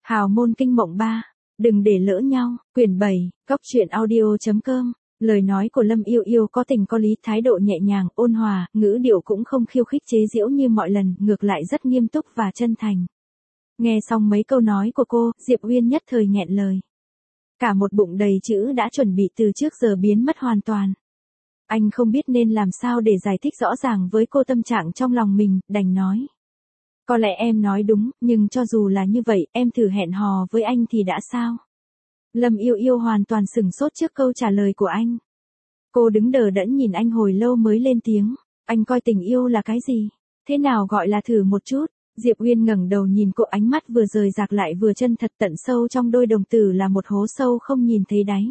Hào môn kinh mộng 3. Đừng để lỡ nhau. Quyển 7. Cóc truyện audio.com. Lời nói của Lâm Yêu Yêu có tình có lý, thái độ nhẹ nhàng, ôn hòa, ngữ điệu cũng không khiêu khích chế giễu như mọi lần, ngược lại rất nghiêm túc và chân thành. Nghe xong mấy câu nói của cô, Diệp Uyên nhất thời nghẹn lời. Cả một bụng đầy chữ đã chuẩn bị từ trước giờ biến mất hoàn toàn. Anh không biết nên làm sao để giải thích rõ ràng với cô tâm trạng trong lòng mình, đành nói. Có lẽ em nói đúng, nhưng cho dù là như vậy, em thử hẹn hò với anh thì đã sao? Lâm Yêu Yêu hoàn toàn sửng sốt trước câu trả lời của anh. Cô đứng đờ đẫn nhìn anh hồi lâu mới lên tiếng. Anh coi tình yêu là cái gì? Thế nào gọi là thử một chút? Diệp Uyên ngẩng đầu nhìn cô, ánh mắt vừa rời rạc lại vừa chân thật, tận sâu trong đôi đồng tử là một hố sâu không nhìn thấy đáy.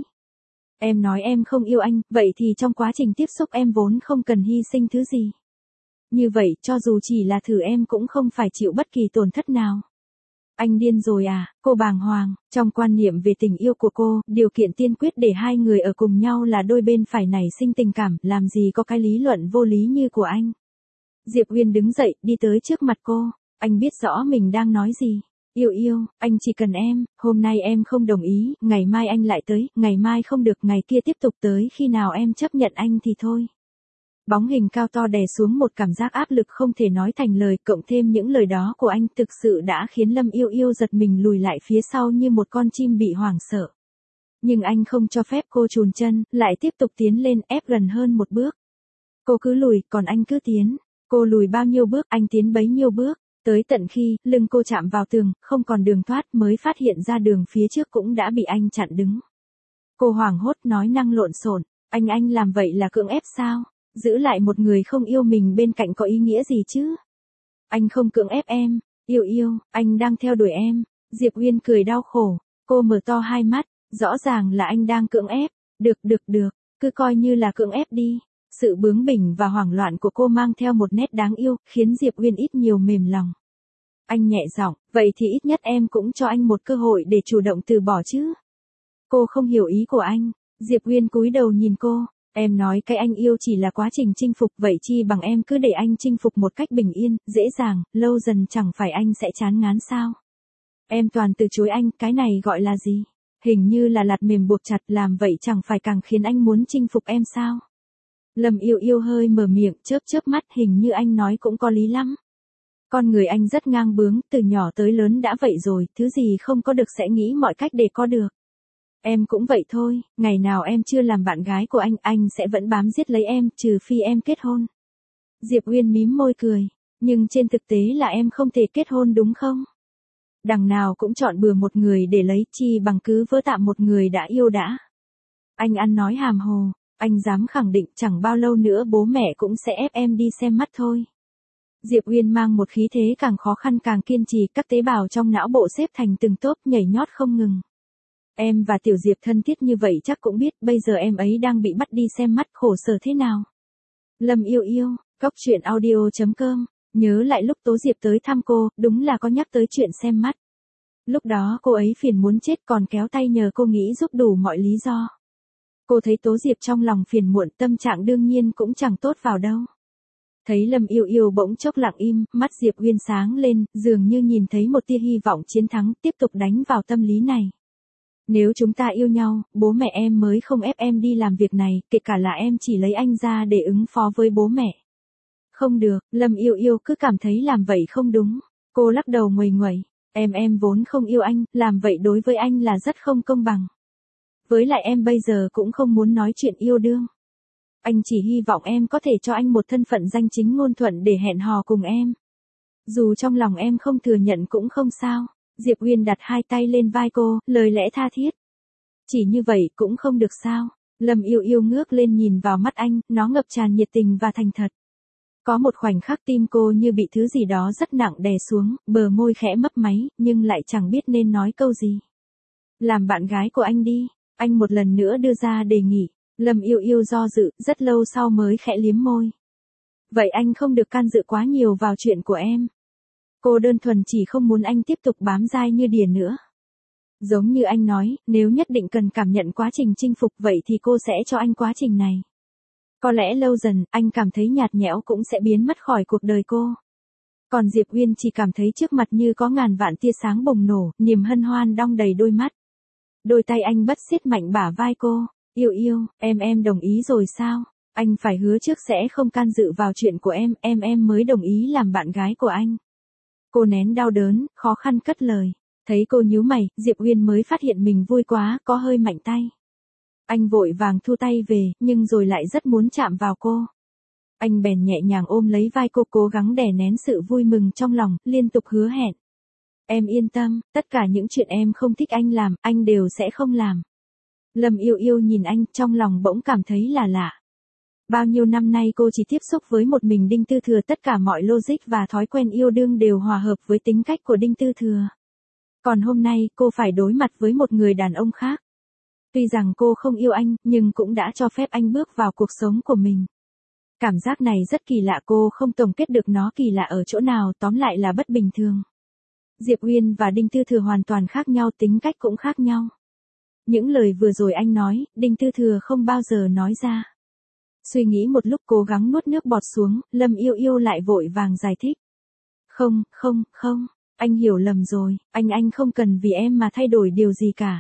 Em nói em không yêu anh, vậy thì trong quá trình tiếp xúc em vốn không cần hy sinh thứ gì. Như vậy, cho dù chỉ là thử em cũng không phải chịu bất kỳ tổn thất nào. Anh điên rồi à? Cô bàng hoàng. Trong quan niệm về tình yêu của cô, điều kiện tiên quyết để hai người ở cùng nhau là đôi bên phải nảy sinh tình cảm, làm gì có cái lý luận vô lý như của anh. Diệp Uyên đứng dậy, đi tới trước mặt cô. Anh biết rõ mình đang nói gì. Yêu Yêu, anh chỉ cần em, hôm nay em không đồng ý, ngày mai anh lại tới, ngày mai không được, ngày kia tiếp tục tới, khi nào em chấp nhận anh thì thôi. Bóng hình cao to đè xuống một cảm giác áp lực không thể nói thành lời, cộng thêm những lời đó của anh thực sự đã khiến Lâm Yêu Yêu giật mình lùi lại phía sau như một con chim bị hoảng sợ. Nhưng anh không cho phép cô chùn chân, lại tiếp tục tiến lên, ép gần hơn một bước. Cô cứ lùi, còn anh cứ tiến. Cô lùi bao nhiêu bước, anh tiến bấy nhiêu bước. Tới tận khi, lưng cô chạm vào tường, không còn đường thoát, mới phát hiện ra đường phía trước cũng đã bị anh chặn đứng. Cô hoảng hốt nói năng lộn xộn, anh làm vậy là cưỡng ép sao? Giữ lại một người không yêu mình bên cạnh có ý nghĩa gì chứ? Anh không cưỡng ép em, Yêu Yêu, anh đang theo đuổi em. Diệp Uyên cười đau khổ, cô mở to hai mắt, rõ ràng là anh đang cưỡng ép. Được, cứ coi như là cưỡng ép đi. Sự bướng bỉnh và hoảng loạn của cô mang theo một nét đáng yêu, khiến Diệp Uyên ít nhiều mềm lòng. Anh nhẹ giọng, vậy thì ít nhất em cũng cho anh một cơ hội để chủ động từ bỏ chứ. Cô không hiểu ý của anh. Diệp Uyên cúi đầu nhìn cô. Em nói cái anh yêu chỉ là quá trình chinh phục, vậy chi bằng em cứ để anh chinh phục một cách bình yên, dễ dàng, lâu dần chẳng phải anh sẽ chán ngán sao? Em toàn từ chối anh, cái này gọi là gì? Hình như là lạt mềm buộc chặt, làm vậy chẳng phải càng khiến anh muốn chinh phục em sao? Lâm Yêu Yêu hơi mở miệng, chớp mắt, hình như anh nói cũng có lý lắm. Con người anh rất ngang bướng, từ nhỏ tới lớn đã vậy rồi, thứ gì không có được sẽ nghĩ mọi cách để có được. Em cũng vậy thôi, ngày nào em chưa làm bạn gái của anh sẽ vẫn bám giết lấy em, trừ phi em kết hôn. Diệp Uyên mím môi cười, nhưng trên thực tế là em không thể kết hôn đúng không? Đằng nào cũng chọn bừa một người để lấy, chi bằng cứ vỡ tạm một người đã yêu đã. Anh ăn nói hàm hồ, anh dám khẳng định chẳng bao lâu nữa bố mẹ cũng sẽ ép em đi xem mắt thôi. Diệp Uyên mang một khí thế càng khó khăn càng kiên trì, các tế bào trong não bộ xếp thành từng tốp nhảy nhót không ngừng. Em và Tiểu Diệp thân thiết như vậy chắc cũng biết, bây giờ em ấy đang bị bắt đi xem mắt, khổ sở thế nào. Lâm Yêu Yêu, Cóc truyện audio.com. Nhớ lại lúc Tố Diệp tới thăm cô, đúng là có nhắc tới chuyện xem mắt. Lúc đó cô ấy phiền muốn chết còn kéo tay nhờ cô nghĩ giúp đủ mọi lý do. Cô thấy Tố Diệp trong lòng phiền muộn, tâm trạng đương nhiên cũng chẳng tốt vào đâu. Thấy Lâm Yêu Yêu bỗng chốc lặng im, mắt Diệp Uyên sáng lên, dường như nhìn thấy một tia hy vọng chiến thắng, tiếp tục đánh vào tâm lý này. Nếu chúng ta yêu nhau, bố mẹ em mới không ép em đi làm việc này, kể cả là em chỉ lấy anh ra để ứng phó với bố mẹ. Không được, Lâm Yêu Yêu cứ cảm thấy làm vậy không đúng. Cô lắc đầu nguầy nguẩy, em vốn không yêu anh, làm vậy đối với anh là rất không công bằng. Với lại em bây giờ cũng không muốn nói chuyện yêu đương. Anh chỉ hy vọng em có thể cho anh một thân phận danh chính ngôn thuận để hẹn hò cùng em. Dù trong lòng em không thừa nhận cũng không sao. Diệp Uyên đặt hai tay lên vai cô, lời lẽ tha thiết. Chỉ như vậy cũng không được sao? Lâm Yêu Yêu ngước lên nhìn vào mắt anh, nó ngập tràn nhiệt tình và thành thật. Có một khoảnh khắc tim cô như bị thứ gì đó rất nặng đè xuống, bờ môi khẽ mấp máy, nhưng lại chẳng biết nên nói câu gì. Làm bạn gái của anh đi, anh một lần nữa đưa ra đề nghị. Lâm Yêu Yêu do dự, rất lâu sau mới khẽ liếm môi. Vậy anh không được can dự quá nhiều vào chuyện của em. Cô đơn thuần chỉ không muốn anh tiếp tục bám dai như đỉa nữa. Giống như anh nói, nếu nhất định cần cảm nhận quá trình chinh phục vậy thì cô sẽ cho anh quá trình này. Có lẽ lâu dần, anh cảm thấy nhạt nhẽo cũng sẽ biến mất khỏi cuộc đời cô. Còn Diệp Uyên chỉ cảm thấy trước mặt như có ngàn vạn tia sáng bùng nổ, niềm hân hoan đong đầy đôi mắt. Đôi tay anh bất siết mạnh bả vai cô. Yêu yêu, em đồng ý rồi sao? Anh phải hứa trước sẽ không can dự vào chuyện của em mới đồng ý làm bạn gái của anh. Cô nén đau đớn, khó khăn cất lời. Thấy cô nhíu mày, Diệp Uyên mới phát hiện mình vui quá, có hơi mạnh tay. Anh vội vàng thu tay về, nhưng rồi lại rất muốn chạm vào cô. Anh bèn nhẹ nhàng ôm lấy vai cô, cố gắng đè nén sự vui mừng trong lòng, liên tục hứa hẹn. Em yên tâm, tất cả những chuyện em không thích anh làm, anh đều sẽ không làm. Lâm Yêu Yêu nhìn anh, trong lòng bỗng cảm thấy là lạ. Bao nhiêu năm nay cô chỉ tiếp xúc với một mình Đinh Tư Thừa, tất cả mọi logic và thói quen yêu đương đều hòa hợp với tính cách của Đinh Tư Thừa. Còn hôm nay cô phải đối mặt với một người đàn ông khác. Tuy rằng cô không yêu anh, nhưng cũng đã cho phép anh bước vào cuộc sống của mình. Cảm giác này rất kỳ lạ, cô không tổng kết được nó kỳ lạ ở chỗ nào, tóm lại là bất bình thường. Diệp Uyên và Đinh Tư Thừa hoàn toàn khác nhau, tính cách cũng khác nhau. Những lời vừa rồi anh nói, Đinh Tư Thừa không bao giờ nói ra. Suy nghĩ một lúc cố gắng nuốt nước bọt xuống, Lâm Yêu Yêu lại vội vàng giải thích. Không, anh hiểu lầm rồi, anh không cần vì em mà thay đổi điều gì cả.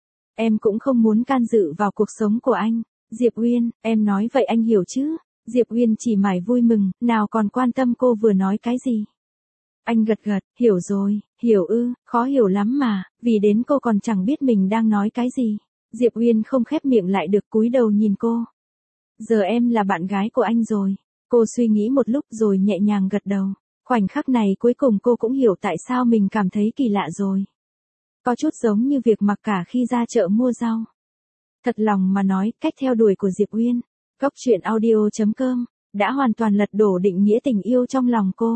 Em cũng không muốn can dự vào cuộc sống của anh. Diệp Uyên, em nói vậy anh hiểu chứ? Diệp Uyên chỉ mải vui mừng, nào còn quan tâm cô vừa nói cái gì. Anh gật gật, hiểu rồi, hiểu ư, khó hiểu lắm mà, vì đến cô còn chẳng biết mình đang nói cái gì. Diệp Uyên không khép miệng lại được, cúi đầu nhìn cô. Giờ em là bạn gái của anh rồi. Cô suy nghĩ một lúc rồi nhẹ nhàng gật đầu. Khoảnh khắc này cuối cùng cô cũng hiểu tại sao mình cảm thấy kỳ lạ rồi. Có chút giống như việc mặc cả khi ra chợ mua rau. Thật lòng mà nói, cách theo đuổi của Diệp Uyên, Góc truyện audio.com, đã hoàn toàn lật đổ định nghĩa tình yêu trong lòng cô.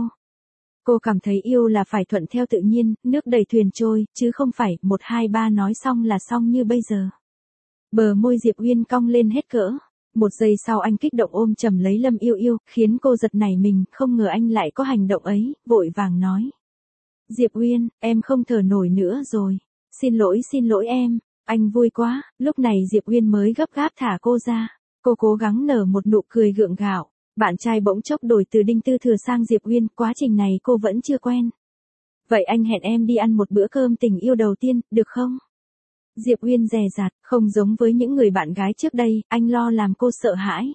Cô cảm thấy yêu là phải thuận theo tự nhiên, nước đầy thuyền trôi, chứ không phải 1 2 3 nói xong là xong như bây giờ. Bờ môi Diệp Uyên cong lên hết cỡ. Một giây sau anh kích động ôm chầm lấy Lâm Yêu Yêu, khiến cô giật nảy mình, không ngờ anh lại có hành động ấy, vội vàng nói. Diệp Uyên, em không thở nổi nữa rồi. Xin lỗi em, anh vui quá. Lúc này Diệp Uyên mới gấp gáp thả cô ra. Cô cố gắng nở một nụ cười gượng gạo. Bạn trai bỗng chốc đổi từ Đinh Tư Thừa sang Diệp Uyên, quá trình này cô vẫn chưa quen. Vậy anh hẹn em đi ăn một bữa cơm tình yêu đầu tiên, được không? Diệp Uyên dè dặt, không giống với những người bạn gái trước đây, anh lo làm cô sợ hãi.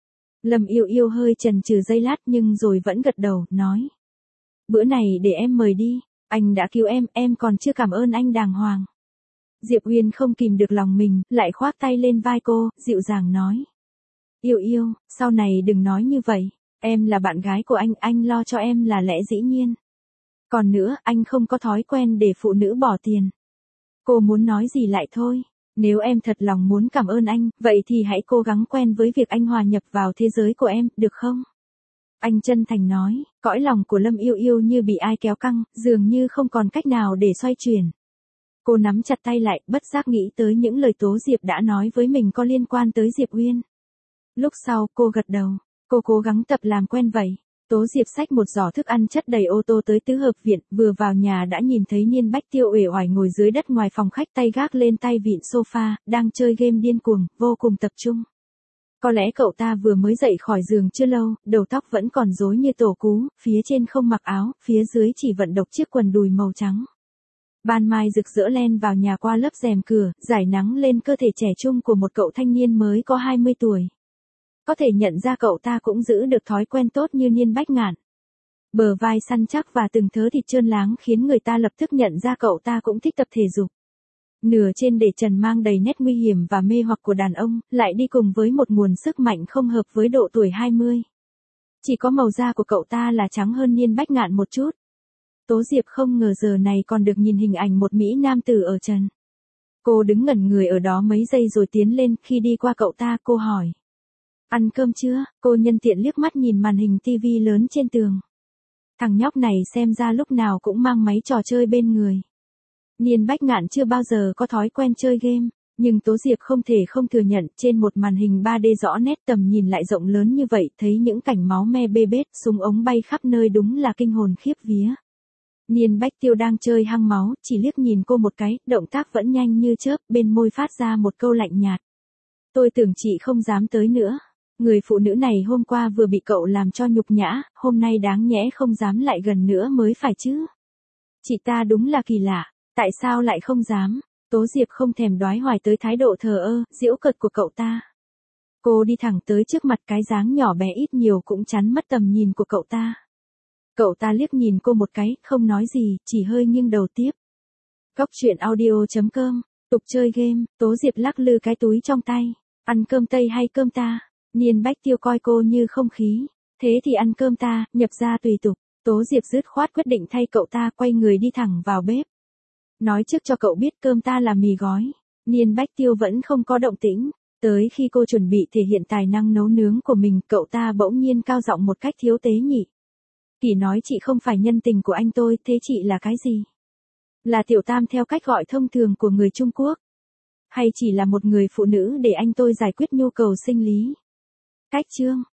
Lâm Yêu Yêu hơi chần chừ giây lát nhưng rồi vẫn gật đầu, nói. Bữa này để em mời đi, anh đã cứu em còn chưa cảm ơn anh đàng hoàng. Diệp Uyên không kìm được lòng mình, lại khoác tay lên vai cô, dịu dàng nói. Yêu Yêu, sau này đừng nói như vậy, em là bạn gái của anh lo cho em là lẽ dĩ nhiên. Còn nữa, anh không có thói quen để phụ nữ bỏ tiền. Cô muốn nói gì lại thôi, nếu em thật lòng muốn cảm ơn anh, vậy thì hãy cố gắng quen với việc anh hòa nhập vào thế giới của em, được không? Anh chân thành nói, cõi lòng của Lâm Yêu Yêu như bị ai kéo căng, dường như không còn cách nào để xoay chuyển. Cô nắm chặt tay lại, bất giác nghĩ tới những lời Tố Diệp đã nói với mình có liên quan tới Diệp Uyên. Lúc sau, cô gật đầu, cô cố gắng tập làm quen vậy. Tố Diệp xách một giỏ thức ăn chất đầy ô tô tới tứ hợp viện, vừa vào nhà đã nhìn thấy Niên Bách Tiêu uể oải ngồi dưới đất ngoài phòng khách, tay gác lên tay vịn sofa, đang chơi game điên cuồng, vô cùng tập trung. Có lẽ cậu ta vừa mới dậy khỏi giường chưa lâu, đầu tóc vẫn còn rối như tổ cú, phía trên không mặc áo, phía dưới chỉ vận độc chiếc quần đùi màu trắng. Ban mai rực rỡ len vào nhà qua lớp rèm cửa, rải nắng lên cơ thể trẻ trung của một cậu thanh niên mới có 20 tuổi. Có thể nhận ra cậu ta cũng giữ được thói quen tốt như Niên Bách Ngạn. Bờ vai săn chắc và từng thớ thịt trơn láng khiến người ta lập tức nhận ra cậu ta cũng thích tập thể dục. Nửa trên để trần mang đầy nét nguy hiểm và mê hoặc của đàn ông, lại đi cùng với một nguồn sức mạnh không hợp với độ tuổi 20. Chỉ có màu da của cậu ta là trắng hơn Niên Bách Ngạn một chút. Tố Diệp không ngờ giờ này còn được nhìn hình ảnh một mỹ nam tử ở trần. Cô đứng ngẩn người ở đó mấy giây rồi tiến lên, khi đi qua cậu ta cô hỏi. Ăn cơm chưa? Cô nhân tiện liếc mắt nhìn màn hình tivi lớn trên tường. Thằng nhóc này xem ra lúc nào cũng mang máy trò chơi bên người. Niên Bách Ngạn chưa bao giờ có thói quen chơi game, nhưng Tố Diệp không thể không thừa nhận, trên một màn hình 3D rõ nét tầm nhìn lại rộng lớn như vậy, thấy những cảnh máu me bê bết, súng ống bay khắp nơi đúng là kinh hồn khiếp vía. Niên Bách Tiêu đang chơi hăng máu, chỉ liếc nhìn cô một cái, động tác vẫn nhanh như chớp, bên môi phát ra một câu lạnh nhạt. Tôi tưởng chị không dám tới nữa. Người phụ nữ này hôm qua vừa bị cậu làm cho nhục nhã, hôm nay đáng nhẽ không dám lại gần nữa mới phải chứ. Chị ta đúng là kỳ lạ, tại sao lại không dám? Tố Diệp không thèm đoái hoài tới thái độ thờ ơ, giễu cợt của cậu ta. Cô đi thẳng tới trước mặt cái dáng nhỏ bé ít nhiều cũng chắn mất tầm nhìn của cậu ta. Cậu ta liếc nhìn cô một cái, không nói gì, chỉ hơi nghiêng đầu tiếp. Góc truyện audio.com, tục chơi game, Tố Diệp lắc lư cái túi trong tay. Ăn cơm Tây hay cơm ta? Niên Bách Tiêu coi cô như không khí. Thế thì ăn cơm ta, nhập ra tùy tục. Tố Diệp dứt khoát quyết định thay cậu ta quay người đi thẳng vào bếp. Nói trước cho cậu biết cơm ta là mì gói. Niên Bách Tiêu vẫn không có động tĩnh. Tới khi cô chuẩn bị thể hiện tài năng nấu nướng của mình, cậu ta bỗng nhiên cao giọng một cách thiếu tế nhị. Kỳ nói chị không phải nhân tình của anh tôi, thế chị là cái gì? Là tiểu tam theo cách gọi thông thường của người Trung Quốc? Hay chỉ là một người phụ nữ để anh tôi giải quyết nhu cầu sinh lý? Cách chương